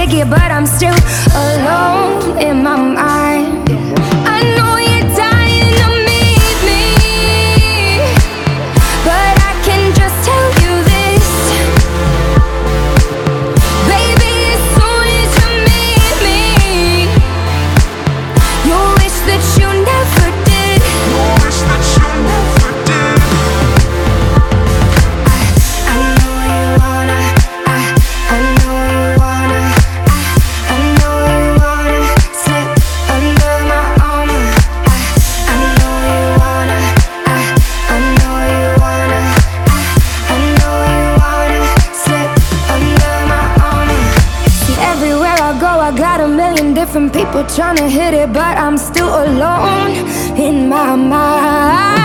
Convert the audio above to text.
take it, but I'm still alone in my mind. I know you're dying to meet me, but I can just tell you this, baby, as soon as you meet me, you'll wish that you never did. You'll wish that you never did. I know you wanna, I know you wanna, I know you wanna slip under my armor. I know you wanna, I know you wanna, I know you wanna slip under my armor. See, everywhere I go, I got a million different people trying to hit it, but I'm still alone in my mind.